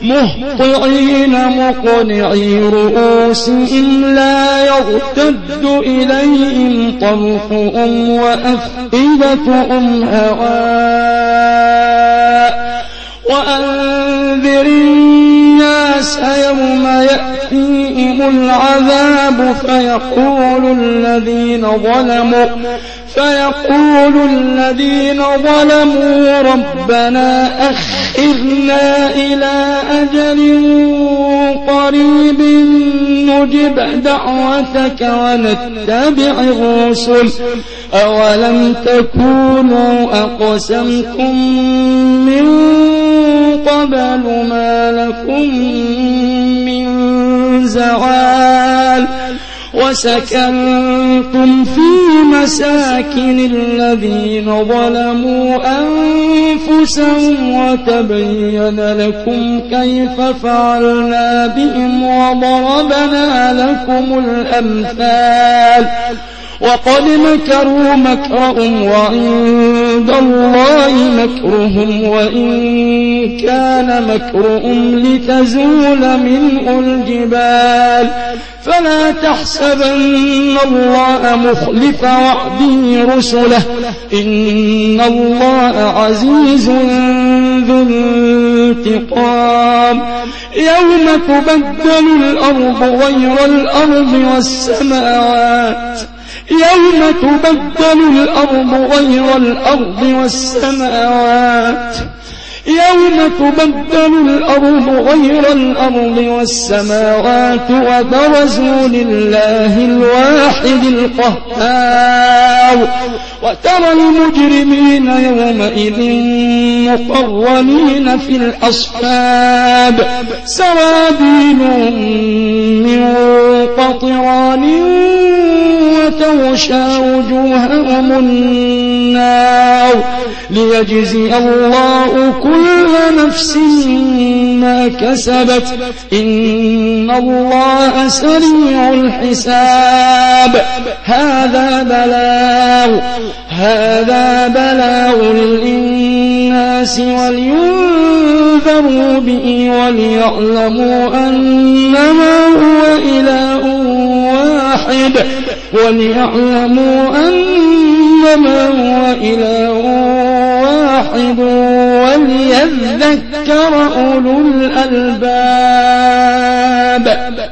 مهطعين مقنعي رؤوسهم لا يرتد إليهم طرفهم وأفئدتهم هواء وأنذر الناس يوم يأتيهم العذاب فيقول الذين ظلموا ربنا أخرنا إلى أجل قريب نجب دعوتك ونتبع الرسل أولم تكونوا أقسمتم من قبل ما لكم من زوال وسكنتم في مساكن الذين ظلموا أنفسهم وتبين لكم كيف فعلنا بهم وضربنا لكم الأمثال وقد مكروا مكرهم وعند الله مكرهم وإن كان مكرهم لتزول منه الجبال فلا تحسبن الله مخلف وعده رسله إن الله عزيز ذو انتقام يوم تبدل الأرض غير الأرض والسماوات وبرزوا لله الواحد القهار وترى المجرمين يومئذ مقرنين في الأصفاد سرابيلهم من قطران وتغشى وجوههم النار ليجزي الله كل نفس ما كسبت إن الله سريع الحساب هذا بلاغ للناس ولينذروا به وليعلموا أنما هو إله واحد وليذكر أولو الألباب